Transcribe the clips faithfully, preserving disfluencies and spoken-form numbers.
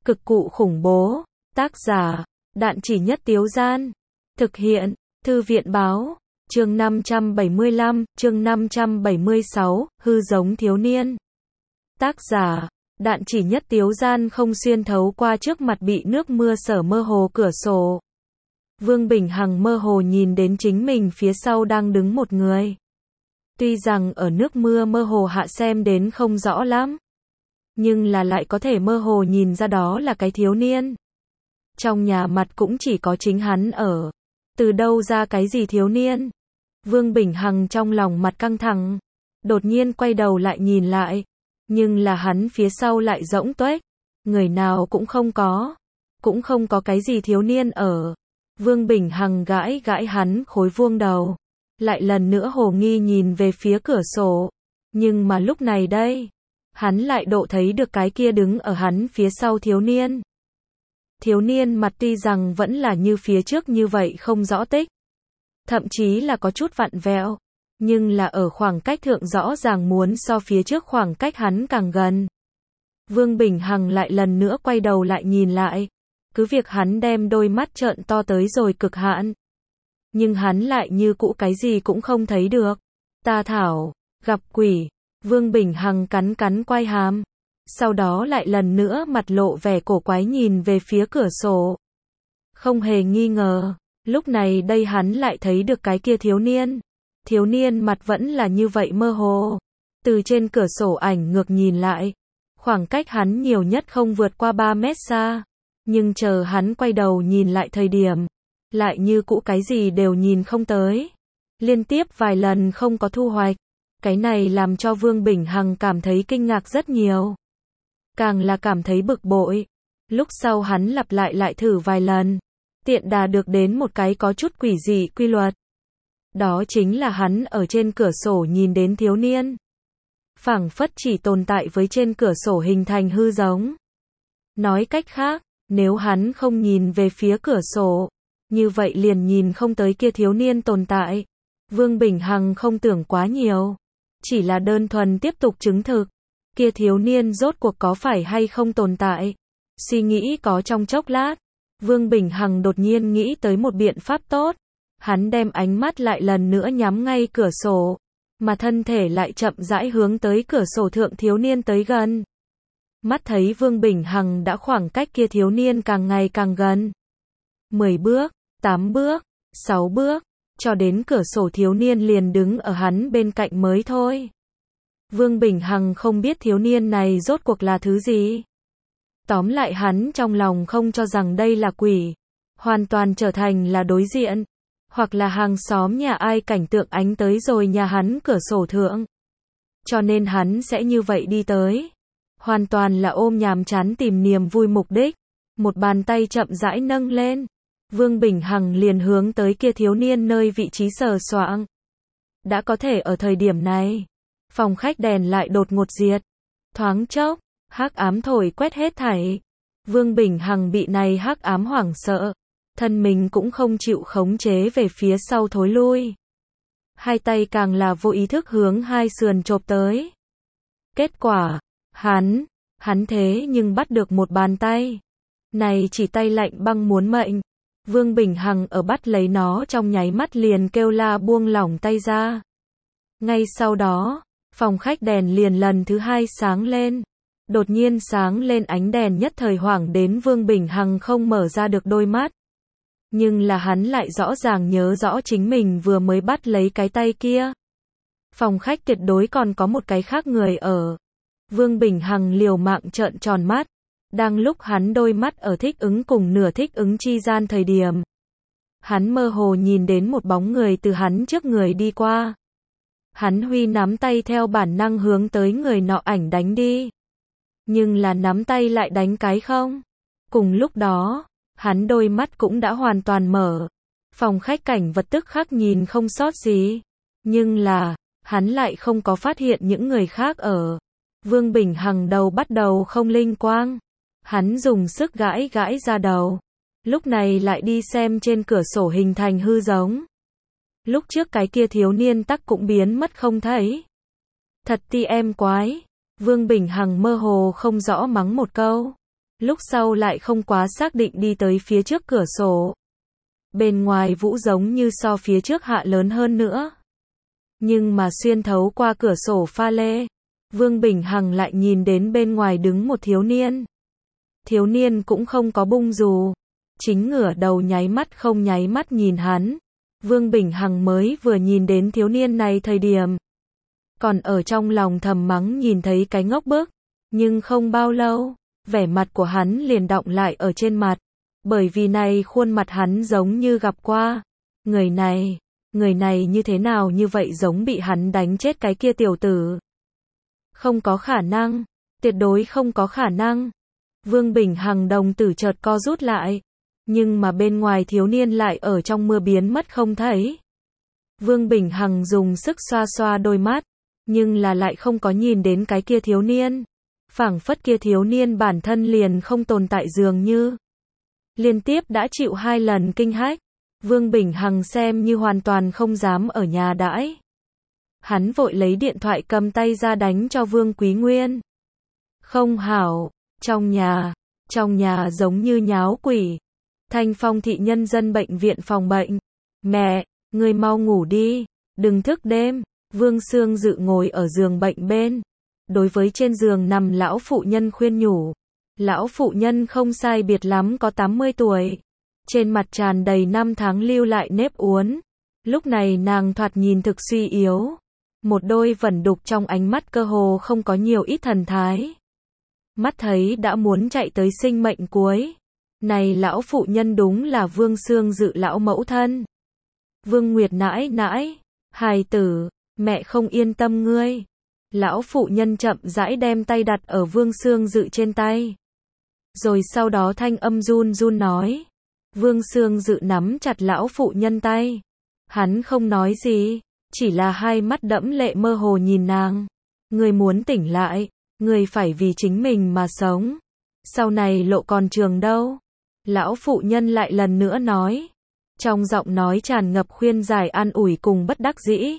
Cực cụ khủng bố. Tác giả, Đạn Chỉ Nhất Tiếu Gian. Thực hiện, Thư viện Báo. Chương năm trăm bảy mươi lăm, chương năm trăm bảy mươi sáu, hư giống thiếu niên. Tác giả, Đạn Chỉ Nhất Tiếu Gian không xuyên thấu qua trước mặt bị nước mưa sở mơ hồ cửa sổ. Vương Bình Hằng mơ hồ nhìn đến chính mình phía sau đang đứng một người. Tuy rằng ở nước mưa mơ hồ hạ xem đến không rõ lắm, nhưng là lại có thể mơ hồ nhìn ra đó là cái thiếu niên. Trong nhà mặt cũng chỉ có chính hắn ở. Từ đâu ra cái gì thiếu niên? Vương Bình Hằng trong lòng mặt căng thẳng, đột nhiên quay đầu lại nhìn lại, nhưng là hắn phía sau lại rỗng tuếch, người nào cũng không có, cũng không có cái gì thiếu niên ở. Vương Bình Hằng gãi gãi hắn khối vuông đầu, lại lần nữa hồ nghi nhìn về phía cửa sổ, nhưng mà lúc này đây, hắn lại độ thấy được cái kia đứng ở hắn phía sau thiếu niên. Thiếu niên mặt tuy rằng vẫn là như phía trước như vậy không rõ tích, thậm chí là có chút vặn vẹo, nhưng là ở khoảng cách thượng rõ ràng muốn so phía trước khoảng cách hắn càng gần. Vương Bình Hằng lại lần nữa quay đầu lại nhìn lại, cứ việc hắn đem đôi mắt trợn to tới rồi cực hạn, nhưng hắn lại như cũ cái gì cũng không thấy được. Ta thảo, gặp quỷ. Vương Bình Hằng cắn cắn quai hàm, sau đó lại lần nữa mặt lộ vẻ cổ quái nhìn về phía cửa sổ. Không hề nghi ngờ, lúc này đây hắn lại thấy được cái kia thiếu niên. Thiếu niên mặt vẫn là như vậy mơ hồ. Từ trên cửa sổ ảnh ngược nhìn lại, khoảng cách hắn nhiều nhất không vượt qua ba mét xa. Nhưng chờ hắn quay đầu nhìn lại thời điểm, lại như cũ cái gì đều nhìn không tới. Liên tiếp vài lần không có thu hoạch. Cái này làm cho Vương Bình Hằng cảm thấy kinh ngạc rất nhiều. Càng là cảm thấy bực bội. Lúc sau hắn lặp lại lại thử vài lần, tiện đà được đến một cái có chút quỷ dị quy luật. Đó chính là hắn ở trên cửa sổ nhìn đến thiếu niên, phảng phất chỉ tồn tại với trên cửa sổ hình thành hư giống. Nói cách khác, nếu hắn không nhìn về phía cửa sổ, như vậy liền nhìn không tới kia thiếu niên tồn tại. Vương Bình Hằng không tưởng quá nhiều, chỉ là đơn thuần tiếp tục chứng thực, kia thiếu niên rốt cuộc có phải hay không tồn tại. Suy nghĩ có trong chốc lát, Vương Bình Hằng đột nhiên nghĩ tới một biện pháp tốt. Hắn đem ánh mắt lại lần nữa nhắm ngay cửa sổ, mà thân thể lại chậm rãi hướng tới cửa sổ thượng thiếu niên tới gần. Mắt thấy Vương Bình Hằng đã khoảng cách kia thiếu niên càng ngày càng gần. mười bước, tám bước, sáu bước, cho đến cửa sổ thiếu niên liền đứng ở hắn bên cạnh mới thôi. Vương Bình Hằng không biết thiếu niên này rốt cuộc là thứ gì. Tóm lại hắn trong lòng không cho rằng đây là quỷ, hoàn toàn trở thành là đối diện, hoặc là hàng xóm nhà ai cảnh tượng ánh tới rồi nhà hắn cửa sổ thượng. Cho nên hắn sẽ như vậy đi tới. Hoàn toàn là ôm nhàm chán tìm niềm vui mục đích. Một bàn tay chậm rãi nâng lên. Vương Bình Hằng liền hướng tới kia thiếu niên nơi vị trí sờ soạng. Đã có thể ở thời điểm này, phòng khách đèn lại đột ngột diệt. Thoáng chốc, hắc ám thổi quét hết thảy. Vương Bình Hằng bị này hắc ám hoảng sợ, thân mình cũng không chịu khống chế về phía sau thối lui. Hai tay càng là vô ý thức hướng hai sườn chộp tới. Kết quả, hắn, hắn thế nhưng bắt được một bàn tay. Này chỉ tay lạnh băng muốn mệnh. Vương Bình Hằng ở bắt lấy nó trong nháy mắt liền kêu la buông lỏng tay ra. Ngay sau đó, phòng khách đèn liền lần thứ hai sáng lên. Đột nhiên sáng lên ánh đèn nhất thời hoảng đến Vương Bình Hằng không mở ra được đôi mắt. Nhưng là hắn lại rõ ràng nhớ rõ chính mình vừa mới bắt lấy cái tay kia. Phòng khách tuyệt đối còn có một cái khác người ở. Vương Bình Hằng liều mạng trợn tròn mắt. Đang lúc hắn đôi mắt ở thích ứng cùng nửa thích ứng chi gian thời điểm, hắn mơ hồ nhìn đến một bóng người từ hắn trước người đi qua. Hắn huy nắm tay theo bản năng hướng tới người nọ ảnh đánh đi. Nhưng là nắm tay lại đánh cái không. Cùng lúc đó, hắn đôi mắt cũng đã hoàn toàn mở. Phòng khách cảnh vật tức khắc nhìn không sót gì. Nhưng là, hắn lại không có phát hiện những người khác ở. Vương Bình Hằng đầu bắt đầu không linh quang. Hắn dùng sức gãi gãi ra đầu. Lúc này lại đi xem trên cửa sổ hình thành hư giống. Lúc trước cái kia thiếu niên tắc cũng biến mất không thấy. Thật ti em quái. Vương Bình Hằng mơ hồ không rõ mắng một câu. lúc sau lại không quá xác định đi tới phía trước cửa sổ. Bên ngoài vũ giống như so phía trước hạ lớn hơn nữa. Nhưng mà xuyên thấu qua cửa sổ pha lê, Vương Bình Hằng lại nhìn đến bên ngoài đứng một thiếu niên. Thiếu niên cũng không có bung dù, chính ngửa đầu nháy mắt không nháy mắt nhìn hắn. Vương Bình Hằng mới vừa nhìn đến thiếu niên này thời điểm, còn ở trong lòng thầm mắng nhìn thấy cái ngốc bức, nhưng không bao lâu, vẻ mặt của hắn liền đọng lại ở trên mặt, bởi vì này khuôn mặt hắn giống như gặp qua. Người này, người này như thế nào như vậy giống bị hắn đánh chết cái kia tiểu tử. Không có khả năng, tuyệt đối không có khả năng. Vương Bình Hằng đồng tử chợt co rút lại, nhưng mà bên ngoài thiếu niên lại ở trong mưa biến mất không thấy. Vương Bình Hằng dùng sức xoa xoa đôi mắt, nhưng là lại không có nhìn đến cái kia thiếu niên. Phảng phất kia thiếu niên bản thân liền không tồn tại dường như. Liên tiếp đã chịu hai lần kinh hách, Vương Bình Hằng xem như hoàn toàn không dám ở nhà đãi. Hắn vội lấy điện thoại cầm tay ra đánh cho Vương Quý Nguyên. Không hảo, trong nhà, trong nhà giống như nháo quỷ. Thanh Phong thị nhân dân bệnh viện phòng bệnh. Mẹ, ngươi mau ngủ đi, đừng thức đêm. Vương Sương Dự ngồi ở giường bệnh bên, đối với trên giường nằm lão phụ nhân khuyên nhủ. Lão phụ nhân không sai biệt lắm có tám mươi tuổi, trên mặt tràn đầy năm tháng lưu lại nếp uốn. Lúc này nàng thoạt nhìn thực suy yếu, một đôi vẩn đục trong ánh mắt cơ hồ không có nhiều ít thần thái. Mắt thấy đã muốn chạy tới sinh mệnh cuối. Này lão phụ nhân đúng là Vương Sương Dự lão mẫu thân. Vương Nguyệt nãi nãi, hài tử, mẹ không yên tâm ngươi. Lão phụ nhân chậm rãi đem tay đặt ở Vương Sương Dự trên tay. Rồi sau đó thanh âm run run nói. Vương Sương Dự nắm chặt lão phụ nhân tay. Hắn không nói gì, chỉ là hai mắt đẫm lệ mơ hồ nhìn nàng. Người muốn tỉnh lại, người phải vì chính mình mà sống. Sau này lộ còn trường đâu. Lão phụ nhân lại lần nữa nói. Trong giọng nói tràn ngập khuyên giải an ủi cùng bất đắc dĩ.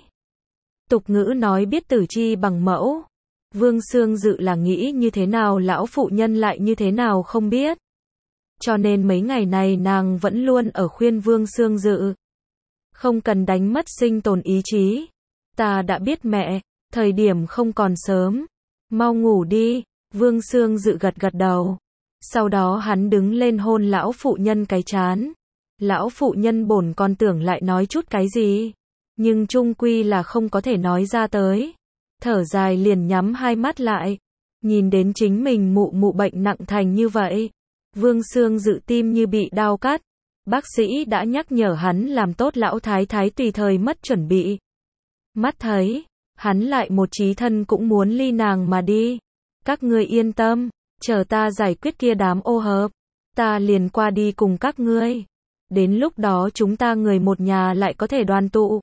Tục ngữ nói biết tử chi bằng mẫu. Vương Sương Dự là nghĩ như thế nào lão phụ nhân lại như thế nào không biết. Cho nên mấy ngày này nàng vẫn luôn ở khuyên Vương Sương Dự. Không cần đánh mất sinh tồn ý chí. Ta đã biết mẹ, thời điểm không còn sớm. Mau ngủ đi. Vương Sương Dự gật gật đầu. Sau đó hắn đứng lên hôn lão phụ nhân cái trán. Lão phụ nhân bổn còn tưởng lại nói chút cái gì, nhưng chung quy là không có thể nói ra tới. Thở dài liền nhắm hai mắt lại. Nhìn đến chính mình mụ mụ bệnh nặng thành như vậy. Vương Sương Dự tim như bị đao cắt. Bác sĩ đã nhắc nhở hắn làm tốt lão thái thái tùy thời mất chuẩn bị. Mắt thấy, hắn lại một chí thân cũng muốn ly nàng mà đi. Các ngươi yên tâm, chờ ta giải quyết kia đám ô hợp, ta liền qua đi cùng các ngươi. Đến lúc đó chúng ta người một nhà lại có thể đoàn tụ.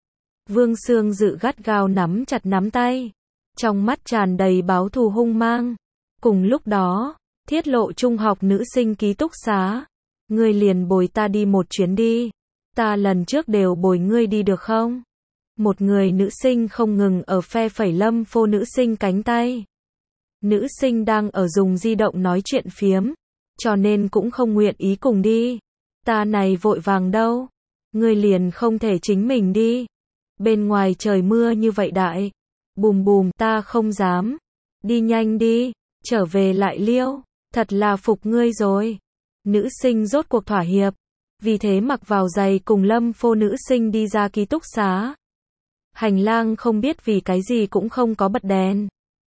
Vương Sương Dự gắt gao nắm chặt nắm tay, trong mắt tràn đầy báo thù hung mang. Cùng lúc đó, Thiết Lộ trung học nữ sinh ký túc xá. Ngươi liền bồi ta đi một chuyến đi. Ta lần trước đều bồi ngươi đi được không? Một người nữ sinh không ngừng ở phe phẩy Lâm Phô nữ sinh cánh tay. Nữ sinh đang ở dùng di động nói chuyện phiếm, cho nên cũng không nguyện ý cùng đi. Ta này vội vàng đâu. Ngươi liền không thể chính mình đi. Bên ngoài trời mưa như vậy đại. Bùm bùm, ta không dám. Đi nhanh đi, trở về lại liêu. Thật là phục ngươi rồi. Nữ sinh rốt cuộc thỏa hiệp. Vì thế mặc vào giày cùng Lâm Phô nữ sinh đi ra ký túc xá. Hành lang không biết vì cái gì cũng không có bật đèn.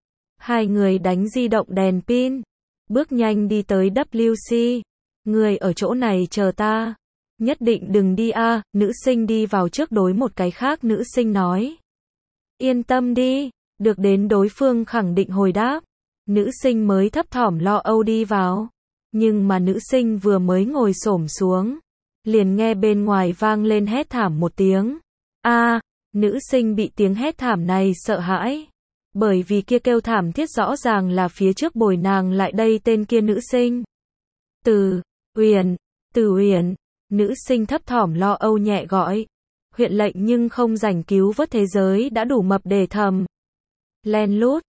Hai người đánh di động đèn pin. Bước nhanh đi tới W C. Người ở chỗ này chờ ta. Nhất định đừng đi a. À, nữ sinh đi vào trước đối một cái khác nữ sinh nói. Yên tâm đi. Được đến đối phương khẳng định hồi đáp. Nữ sinh mới thấp thỏm lo âu đi vào. Nhưng mà nữ sinh vừa mới ngồi xổm xuống. Liền nghe bên ngoài vang lên hét thảm một tiếng. A, à, nữ sinh bị tiếng hét thảm này sợ hãi. Bởi vì kia kêu thảm thiết rõ ràng là phía trước bồi nàng lại đây tên kia nữ sinh. Từ, Uyển, Từ Uyển, nữ sinh thấp thỏm lo âu nhẹ gọi. Huyện lệnh nhưng không rảnh cứu vớt thế giới đã đủ mập để thầm. Len lút,